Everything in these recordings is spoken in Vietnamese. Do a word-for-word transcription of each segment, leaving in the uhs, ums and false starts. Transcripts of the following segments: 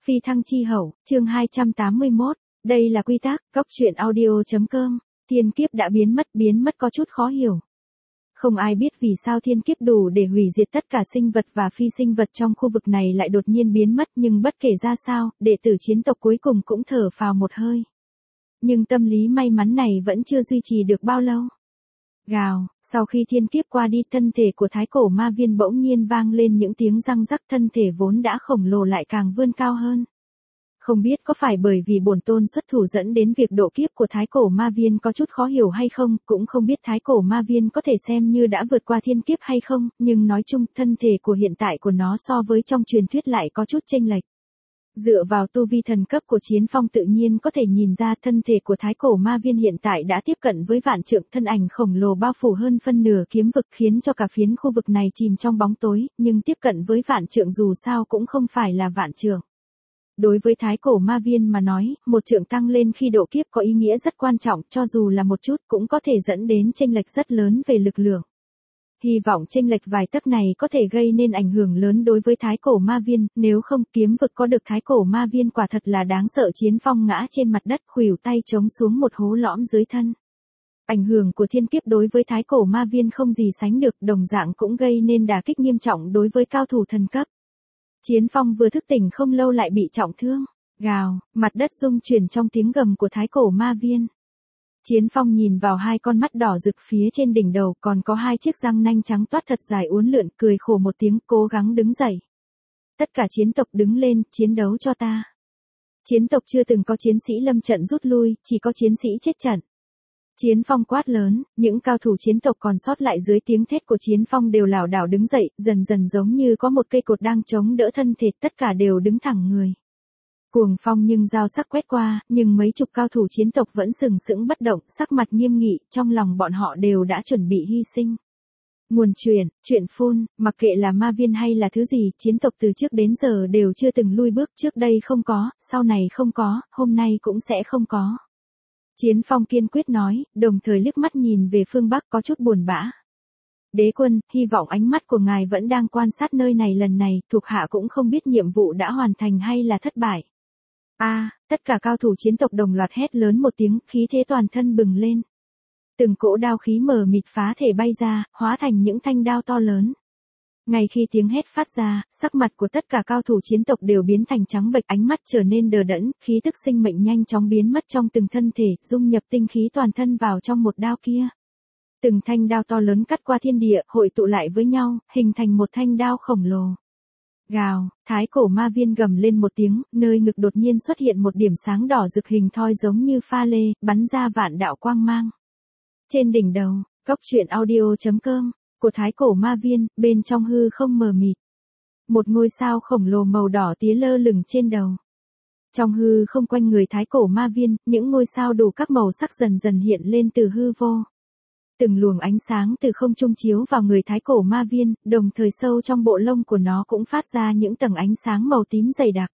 Phi thăng chi hậu, chương hai trăm tám mươi mốt. Đây là quy tắc, góc truyện audio.com. Thiên kiếp đã biến mất, biến mất có chút khó hiểu. Không ai biết vì sao thiên kiếp đủ để hủy diệt tất cả sinh vật và phi sinh vật trong khu vực này lại đột nhiên biến mất, nhưng bất kể ra sao, đệ tử chiến tộc cuối cùng cũng thở phào một hơi. Nhưng tâm lý may mắn này vẫn chưa duy trì được bao lâu. Gào, sau khi thiên kiếp qua đi, thân thể của thái cổ ma viên bỗng nhiên vang lên những tiếng răng rắc, thân thể vốn đã khổng lồ lại càng vươn cao hơn. Không biết có phải bởi vì bổn tôn xuất thủ dẫn đến việc độ kiếp của thái cổ ma viên có chút khó hiểu hay không, cũng không biết thái cổ ma viên có thể xem như đã vượt qua thiên kiếp hay không, nhưng nói chung thân thể của hiện tại của nó so với trong truyền thuyết lại có chút chênh lệch. Dựa vào tu vi thần cấp của Chiến Phong tự nhiên có thể nhìn ra thân thể của thái cổ ma viên hiện tại đã tiếp cận với vạn trượng, thân ảnh khổng lồ bao phủ hơn phân nửa kiếm vực khiến cho cả phiến khu vực này chìm trong bóng tối, nhưng tiếp cận với vạn trượng dù sao cũng không phải là vạn trượng. Đối với thái cổ ma viên mà nói, một trượng tăng lên khi độ kiếp có ý nghĩa rất quan trọng, cho dù là một chút cũng có thể dẫn đến chênh lệch rất lớn về lực lượng. Hy vọng chênh lệch vài tấc này có thể gây nên ảnh hưởng lớn đối với thái cổ ma viên, nếu không kiếm vực có được thái cổ ma viên quả thật là đáng sợ. Chiến Phong ngã trên mặt đất, khuỷu tay chống xuống một hố lõm dưới thân. Ảnh hưởng của thiên kiếp đối với thái cổ ma viên không gì sánh được, đồng dạng cũng gây nên đả kích nghiêm trọng đối với cao thủ thần cấp. Chiến Phong vừa thức tỉnh không lâu lại bị trọng thương. Gào, mặt đất rung chuyển trong tiếng gầm của thái cổ ma viên. Chiến Phong nhìn vào hai con mắt đỏ rực phía trên đỉnh đầu, còn có hai chiếc răng nanh trắng toát thật dài uốn lượn, cười khổ một tiếng, cố gắng đứng dậy. Tất cả chiến tộc đứng lên, chiến đấu cho ta. Chiến tộc chưa từng có chiến sĩ lâm trận rút lui, chỉ có chiến sĩ chết trận. Chiến Phong quát lớn, những cao thủ chiến tộc còn sót lại dưới tiếng thét của Chiến Phong đều lảo đảo đứng dậy, dần dần giống như có một cây cột đang chống đỡ thân thể, tất cả đều đứng thẳng người. Cuồng phong nhưng dao sắc quét qua, nhưng mấy chục cao thủ chiến tộc vẫn sừng sững bất động, sắc mặt nghiêm nghị, trong lòng bọn họ đều đã chuẩn bị hy sinh. Nguồn truyền, chuyện phun, mặc kệ là ma viên hay là thứ gì, chiến tộc từ trước đến giờ đều chưa từng lui bước, trước đây không có, sau này không có, hôm nay cũng sẽ không có. Chiến Phong kiên quyết nói, đồng thời liếc mắt nhìn về phương Bắc có chút buồn bã. Đế quân, hy vọng ánh mắt của ngài vẫn đang quan sát nơi này, lần này, thuộc hạ cũng không biết nhiệm vụ đã hoàn thành hay là thất bại. A, à, tất cả cao thủ chiến tộc đồng loạt hét lớn một tiếng, khí thế toàn thân bừng lên. Từng cỗ đao khí mờ mịt phá thể bay ra, hóa thành những thanh đao to lớn. Ngay khi tiếng hét phát ra, sắc mặt của tất cả cao thủ chiến tộc đều biến thành trắng bệch, ánh mắt trở nên đờ đẫn, khí tức sinh mệnh nhanh chóng biến mất trong từng thân thể, dung nhập tinh khí toàn thân vào trong một đao kia. Từng thanh đao to lớn cắt qua thiên địa, hội tụ lại với nhau, hình thành một thanh đao khổng lồ. Gào, thái cổ ma viên gầm lên một tiếng, nơi ngực đột nhiên xuất hiện một điểm sáng đỏ rực hình thoi giống như pha lê, bắn ra vạn đạo quang mang. Trên đỉnh đầu, góc truyện audio.com, của thái cổ ma viên, bên trong hư không mờ mịt. Một ngôi sao khổng lồ màu đỏ tía lơ lửng trên đầu. Trong hư không quanh người thái cổ ma viên, những ngôi sao đủ các màu sắc dần dần hiện lên từ hư vô. Từng luồng ánh sáng từ không trung chiếu vào người thái cổ ma viên, đồng thời sâu trong bộ lông của nó cũng phát ra những tầng ánh sáng màu tím dày đặc.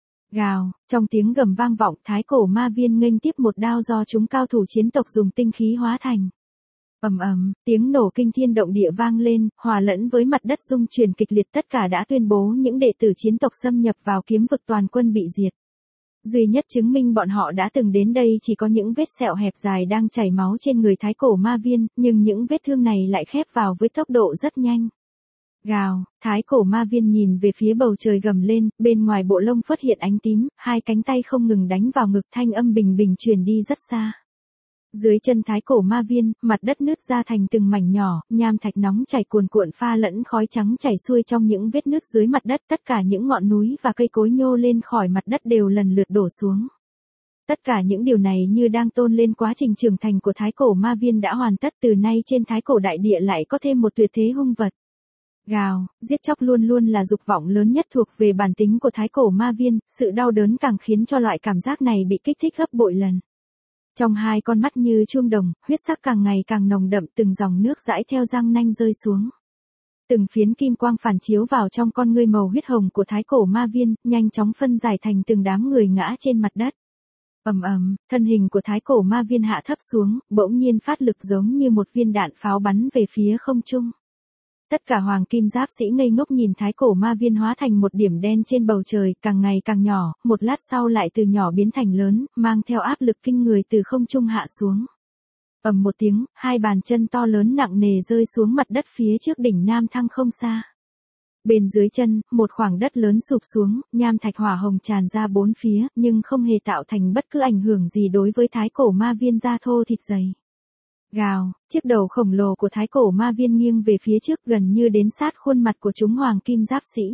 Gào, trong tiếng gầm vang vọng, thái cổ ma viên nghênh tiếp một đao do chúng cao thủ chiến tộc dùng tinh khí hóa thành. Ầm ầm, tiếng nổ kinh thiên động địa vang lên, hòa lẫn với mặt đất rung chuyển kịch liệt, tất cả đã tuyên bố những đệ tử chiến tộc xâm nhập vào kiếm vực toàn quân bị diệt. Duy nhất chứng minh bọn họ đã từng đến đây chỉ có những vết sẹo hẹp dài đang chảy máu trên người thái cổ ma viên, nhưng những vết thương này lại khép vào với tốc độ rất nhanh. Gào, thái cổ ma viên nhìn về phía bầu trời gầm lên, bên ngoài bộ lông phất hiện ánh tím, hai cánh tay không ngừng đánh vào ngực, thanh âm bình bình truyền đi rất xa. Dưới chân thái cổ ma viên, mặt đất nứt ra thành từng mảnh nhỏ, nham thạch nóng chảy cuồn cuộn pha lẫn khói trắng chảy xuôi trong những vết nứt dưới mặt đất, tất cả những ngọn núi và cây cối nhô lên khỏi mặt đất đều lần lượt đổ xuống. Tất cả những điều này như đang tôn lên quá trình trưởng thành của thái cổ ma viên đã hoàn tất, từ nay trên thái cổ đại địa lại có thêm một tuyệt thế hung vật. Gào, giết chóc luôn luôn là dục vọng lớn nhất thuộc về bản tính của thái cổ ma viên, sự đau đớn càng khiến cho loại cảm giác này bị kích thích gấp bội lần. Trong hai con mắt như chuông đồng, huyết sắc càng ngày càng nồng đậm, từng dòng nước dãi theo răng nanh rơi xuống. Từng phiến kim quang phản chiếu vào trong con ngươi màu huyết hồng của thái cổ ma viên, nhanh chóng phân giải thành từng đám người ngã trên mặt đất. Ầm ầm, thân hình của thái cổ ma viên hạ thấp xuống, bỗng nhiên phát lực giống như một viên đạn pháo bắn về phía không trung. Tất cả hoàng kim giáp sĩ ngây ngốc nhìn thái cổ ma viên hóa thành một điểm đen trên bầu trời, càng ngày càng nhỏ, một lát sau lại từ nhỏ biến thành lớn, mang theo áp lực kinh người từ không trung hạ xuống. Ầm một tiếng, hai bàn chân to lớn nặng nề rơi xuống mặt đất phía trước đỉnh Nam Thăng không xa. Bên dưới chân, một khoảng đất lớn sụp xuống, nham thạch hỏa hồng tràn ra bốn phía, nhưng không hề tạo thành bất cứ ảnh hưởng gì đối với thái cổ ma viên da thô thịt dày. Gào, chiếc đầu khổng lồ của thái cổ ma viên nghiêng về phía trước gần như đến sát khuôn mặt của chúng hoàng kim giáp sĩ.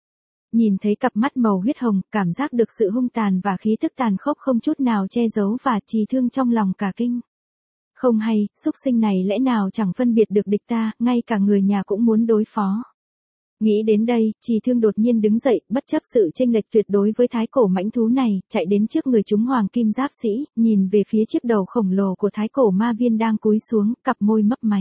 Nhìn thấy cặp mắt màu huyết hồng, cảm giác được sự hung tàn và khí tức tàn khốc không chút nào che giấu và Trì Thương trong lòng cả kinh. Không hay, xúc sinh này lẽ nào chẳng phân biệt được địch ta, ngay cả người nhà cũng muốn đối phó. Nghĩ đến đây, Trì Thương đột nhiên đứng dậy, bất chấp sự chênh lệch tuyệt đối với thái cổ mãnh thú này, chạy đến trước người chúng hoàng kim giáp sĩ, nhìn về phía chiếc đầu khổng lồ của thái cổ ma viên đang cúi xuống, cặp môi mấp máy.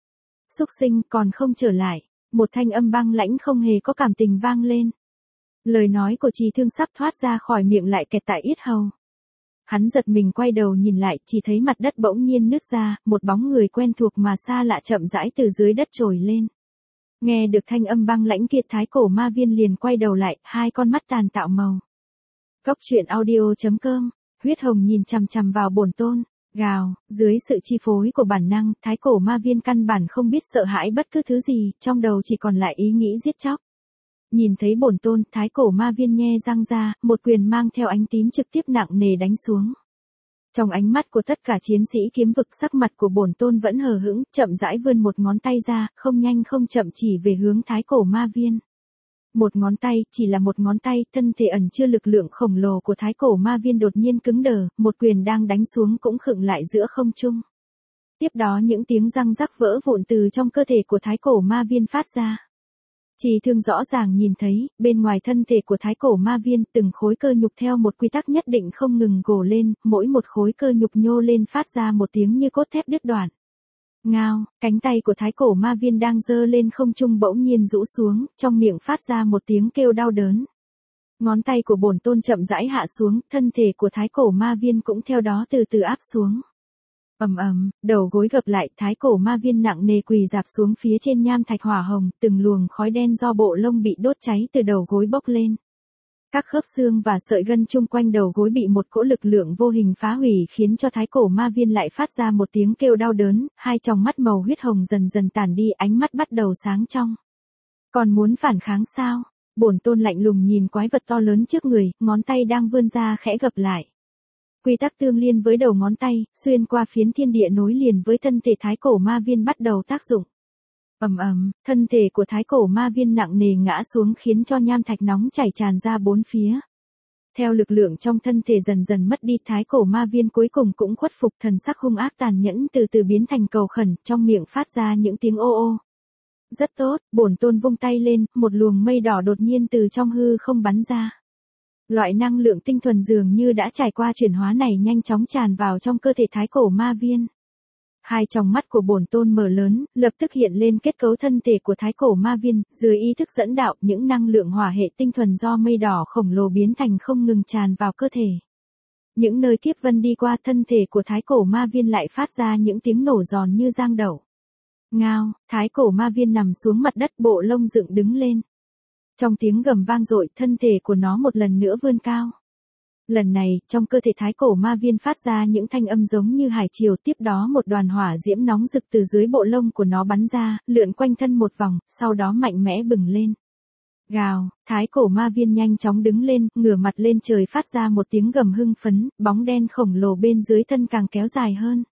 Xúc sinh còn không trở lại, một thanh âm băng lãnh không hề có cảm tình vang lên. Lời nói của Trì Thương sắp thoát ra khỏi miệng lại kẹt tại yết hầu. Hắn giật mình quay đầu nhìn lại, chỉ thấy mặt đất bỗng nhiên nứt ra, một bóng người quen thuộc mà xa lạ chậm rãi từ dưới đất trồi lên. Nghe được thanh âm băng lãnh kia, thái cổ ma viên liền quay đầu lại, hai con mắt tàn tạo màu. Cốc truyện audio chấm com, huyết hồng nhìn chằm chằm vào bổn tôn, gào, dưới sự chi phối của bản năng, thái cổ ma viên căn bản không biết sợ hãi bất cứ thứ gì, trong đầu chỉ còn lại ý nghĩ giết chóc. Nhìn thấy bổn tôn, thái cổ ma viên nhe răng ra, một quyền mang theo ánh tím trực tiếp nặng nề đánh xuống. Trong ánh mắt của tất cả chiến sĩ kiếm vực, sắc mặt của bổn tôn vẫn hờ hững, chậm rãi vươn một ngón tay ra, không nhanh không chậm chỉ về hướng thái cổ ma viên. Một ngón tay, chỉ là một ngón tay, thân thể ẩn chứa lực lượng khổng lồ của thái cổ ma viên đột nhiên cứng đờ, một quyền đang đánh xuống cũng khựng lại giữa không trung. Tiếp đó những tiếng răng rắc vỡ vụn từ trong cơ thể của thái cổ ma viên phát ra. Trì Thương rõ ràng nhìn thấy, bên ngoài thân thể của thái cổ ma viên, từng khối cơ nhục theo một quy tắc nhất định không ngừng gồ lên, mỗi một khối cơ nhục nhô lên phát ra một tiếng như cốt thép đứt đoạn. Ngao, cánh tay của thái cổ ma viên đang giơ lên không trung bỗng nhiên rũ xuống, trong miệng phát ra một tiếng kêu đau đớn. Ngón tay của bổn tôn chậm rãi hạ xuống, thân thể của thái cổ ma viên cũng theo đó từ từ áp xuống. Ầm ầm, đầu gối gập lại, thái cổ ma viên nặng nề quỳ rạp xuống phía trên nham thạch hỏa hồng, từng luồng khói đen do bộ lông bị đốt cháy từ đầu gối bốc lên. Các khớp xương và sợi gân chung quanh đầu gối bị một cỗ lực lượng vô hình phá hủy, khiến cho thái cổ ma viên lại phát ra một tiếng kêu đau đớn, hai tròng mắt màu huyết hồng dần dần tàn đi, ánh mắt bắt đầu sáng trong. Còn muốn phản kháng sao? Bổn tôn lạnh lùng nhìn quái vật to lớn trước người, ngón tay đang vươn ra khẽ gập lại. Quy tắc tương liên với đầu ngón tay, xuyên qua phiến thiên địa nối liền với thân thể thái cổ ma viên bắt đầu tác dụng. Ầm ầm, thân thể của thái cổ ma viên nặng nề ngã xuống khiến cho nham thạch nóng chảy tràn ra bốn phía. Theo lực lượng trong thân thể dần dần mất đi, thái cổ ma viên cuối cùng cũng khuất phục, thần sắc hung ác tàn nhẫn từ từ biến thành cầu khẩn, trong miệng phát ra những tiếng ô ô. Rất tốt, bổn tôn vung tay lên, một luồng mây đỏ đột nhiên từ trong hư không bắn ra. Loại năng lượng tinh thuần dường như đã trải qua chuyển hóa này nhanh chóng tràn vào trong cơ thể thái cổ ma viên. Hai tròng mắt của bổn tôn mở lớn, lập tức hiện lên kết cấu thân thể của thái cổ ma viên, dưới ý thức dẫn đạo, những năng lượng hỏa hệ tinh thuần do mây đỏ khổng lồ biến thành không ngừng tràn vào cơ thể. Những nơi kiếp vân đi qua, thân thể của thái cổ ma viên lại phát ra những tiếng nổ giòn như giang đậu. Ngao, thái cổ ma viên nằm xuống mặt đất, bộ lông dựng đứng lên. Trong tiếng gầm vang dội, thân thể của nó một lần nữa vươn cao. Lần này, trong cơ thể thái cổ ma viên phát ra những thanh âm giống như hải triều, tiếp đó một đoàn hỏa diễm nóng rực từ dưới bộ lông của nó bắn ra, lượn quanh thân một vòng, sau đó mạnh mẽ bừng lên. Gào, thái cổ ma viên nhanh chóng đứng lên, ngửa mặt lên trời phát ra một tiếng gầm hưng phấn, bóng đen khổng lồ bên dưới thân càng kéo dài hơn.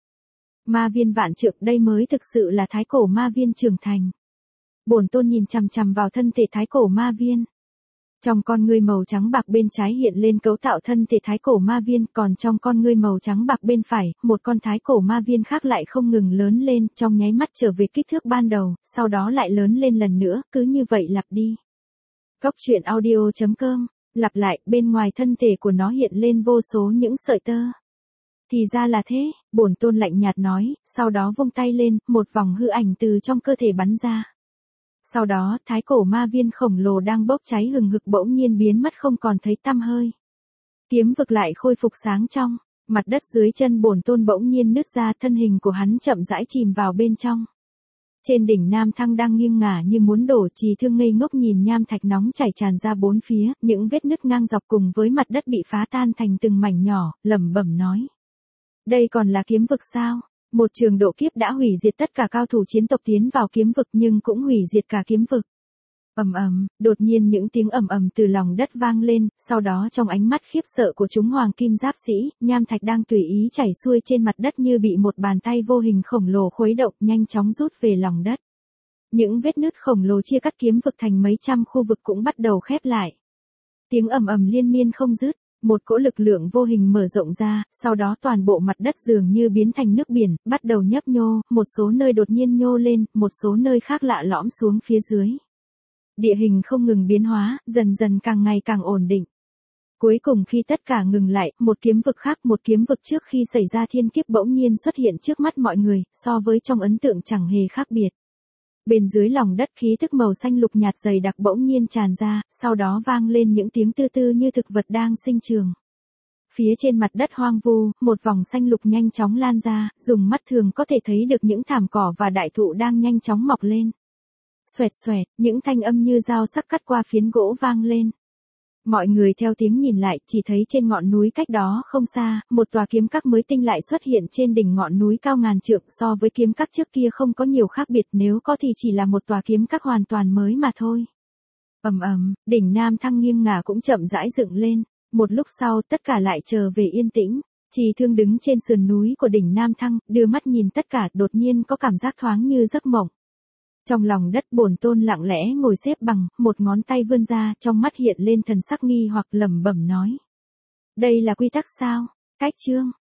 Ma viên vạn trượng, đây mới thực sự là thái cổ ma viên trưởng thành. Bổn tôn nhìn chằm chằm vào thân thể thái cổ ma viên. Trong con ngươi màu trắng bạc bên trái hiện lên cấu tạo thân thể thái cổ ma viên, còn trong con ngươi màu trắng bạc bên phải, một con thái cổ ma viên khác lại không ngừng lớn lên, trong nháy mắt trở về kích thước ban đầu, sau đó lại lớn lên lần nữa, cứ như vậy lặp đi. Cốc truyện audio chấm com, lặp lại, bên ngoài thân thể của nó hiện lên vô số những sợi tơ. Thì ra là thế, bổn tôn lạnh nhạt nói, sau đó vung tay lên, một vòng hư ảnh từ trong cơ thể bắn ra. Sau đó, thái cổ ma viên khổng lồ đang bốc cháy hừng hực bỗng nhiên biến mất không còn thấy tăm hơi. Kiếm vực lại khôi phục sáng trong, mặt đất dưới chân bổn tôn bỗng nhiên nứt ra, thân hình của hắn chậm rãi chìm vào bên trong. Trên đỉnh Nam Thăng đang nghiêng ngả như muốn đổ, Trì Thương ngây ngốc nhìn nham thạch nóng chảy tràn ra bốn phía, những vết nứt ngang dọc cùng với mặt đất bị phá tan thành từng mảnh nhỏ, lẩm bẩm nói. Đây còn là kiếm vực sao? Một trường độ kiếp đã hủy diệt tất cả cao thủ chiến tộc tiến vào kiếm vực nhưng cũng hủy diệt cả kiếm vực. Ầm ầm, đột nhiên những tiếng ầm ầm từ lòng đất vang lên, sau đó trong ánh mắt khiếp sợ của chúng hoàng kim giáp sĩ, nham thạch đang tùy ý chảy xuôi trên mặt đất như bị một bàn tay vô hình khổng lồ khuấy động, nhanh chóng rút về lòng đất. Những vết nứt khổng lồ chia cắt kiếm vực thành mấy trăm khu vực cũng bắt đầu khép lại. Tiếng ầm ầm liên miên không dứt, một cỗ lực lượng vô hình mở rộng ra, sau đó toàn bộ mặt đất dường như biến thành nước biển, bắt đầu nhấp nhô, một số nơi đột nhiên nhô lên, một số nơi khác lạ lõm xuống phía dưới. Địa hình không ngừng biến hóa, dần dần càng ngày càng ổn định. Cuối cùng khi tất cả ngừng lại, một kiếm vực khác, một kiếm vực trước khi xảy ra thiên kiếp bỗng nhiên xuất hiện trước mắt mọi người, so với trong ấn tượng chẳng hề khác biệt. Bên dưới lòng đất khí thức màu xanh lục nhạt dày đặc bỗng nhiên tràn ra, sau đó vang lên những tiếng tư tư như thực vật đang sinh trường. Phía trên mặt đất hoang vu, một vòng xanh lục nhanh chóng lan ra, dùng mắt thường có thể thấy được những thảm cỏ và đại thụ đang nhanh chóng mọc lên. Xoẹt xoẹt, những thanh âm như dao sắc cắt qua phiến gỗ vang lên. Mọi người theo tiếng nhìn lại, chỉ thấy trên ngọn núi cách đó không xa, một tòa kiếm các mới tinh lại xuất hiện trên đỉnh ngọn núi cao ngàn trượng, so với kiếm các trước kia không có nhiều khác biệt, nếu có thì chỉ là một tòa kiếm các hoàn toàn mới mà thôi. Ầm ầm, đỉnh Nam Thăng nghiêng ngả cũng chậm rãi dựng lên, một lúc sau tất cả lại trở về yên tĩnh. Trì Thương đứng trên sườn núi của đỉnh Nam Thăng, đưa mắt nhìn tất cả, đột nhiên có cảm giác thoáng như giấc mộng. Trong lòng đất Bổn Tôn lặng lẽ ngồi xếp bằng, một ngón tay vươn ra, trong mắt hiện lên thần sắc nghi hoặc lẩm bẩm nói. Đây là quy tắc sao? Cách chương